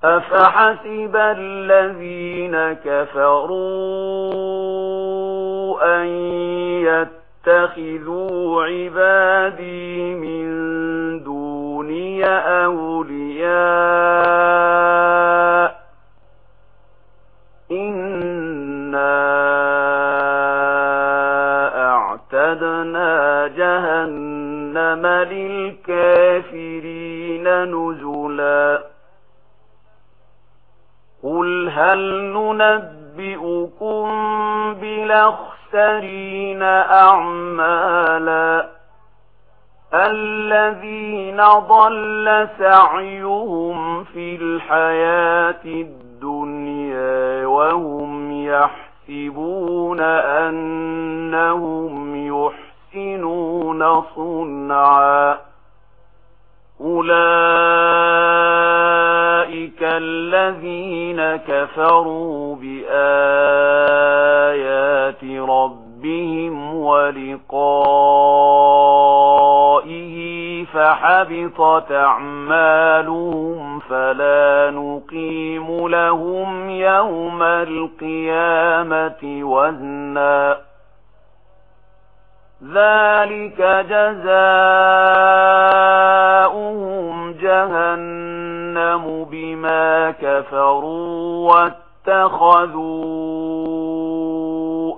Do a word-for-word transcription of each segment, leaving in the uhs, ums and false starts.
أفحسب الذين كفروا أن يتخذوا عبادي من دوني أولياء إنا أعتدنا جهنم للكافرين نزلا قل هل ننبئكم بالأخسرين أعمالا الذين ضل سعيهم في الحياة الدنيا وهم يحسبون أنهم يحسنون صنعا أولئك الذين كفروا بآيات ربهم ولقائه فحبطت أعمالهم فلا نقيم لهم يوم القيامة وزنا ذلك جزاؤهم جهنم بما كفروا واتخذوا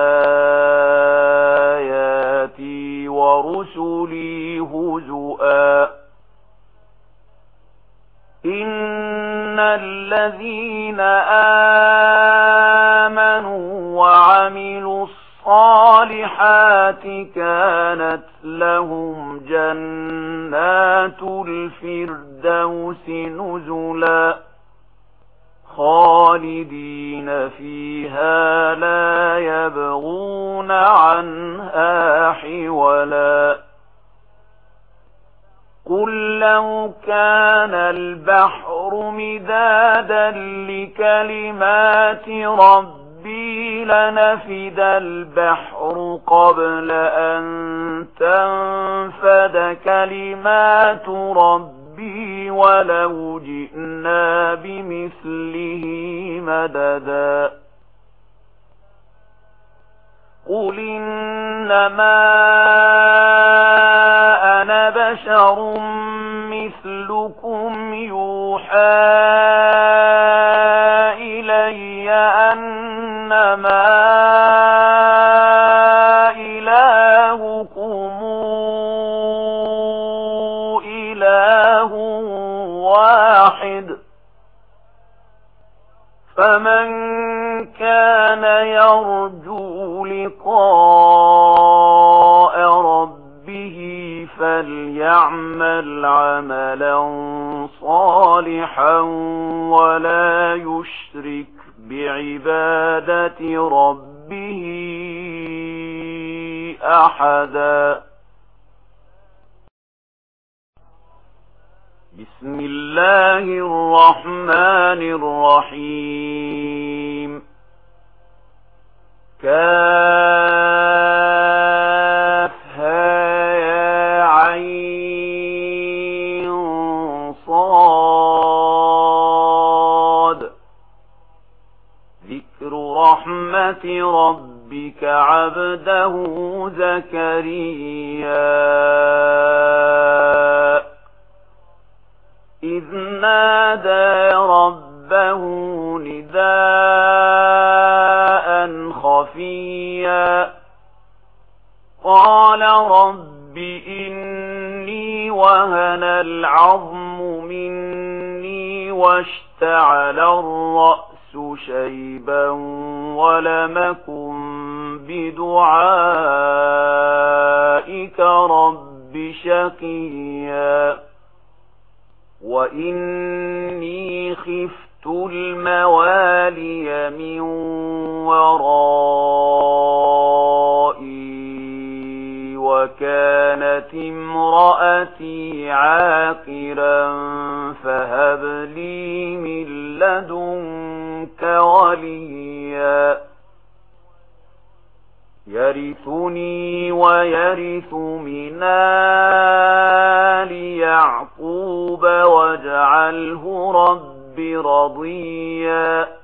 آياتي ورسلي هزؤا إن الذين آمنوا وعملوا الصالحات كانت لهم جنات الفردوس نزلا خالدين فيها لا يبغون عنها حولا قل لو كان البحر مدادا لكلمات ربي لنفد البحر قبل أن تنفد كلمات ربي ولو جئنا بمثله مددا قل إنما أنا بشر مثلكم يوحى إلي أنما إلهكم إله واحد فمن كان يرجو لقاء ربه فليعمل عملا صالحا ولا يشرك بعبادة ربه أحدا بسم الله الرحمن الرحيم كافها يا عين صاد ذكر رحمة ربك عبده زكريا إذ نادى ربه نداء خفيا قال رب إني وهن العظم مني واشتعل الرأس شيبا ولمكن بدعائك رب شقيا وإني خفت الموالي من ورائي وكانت امرأتي عاقرا فهب لي من لدنك وليا يرثني ويرث من آل يعقوب واجعله رب رب رضيا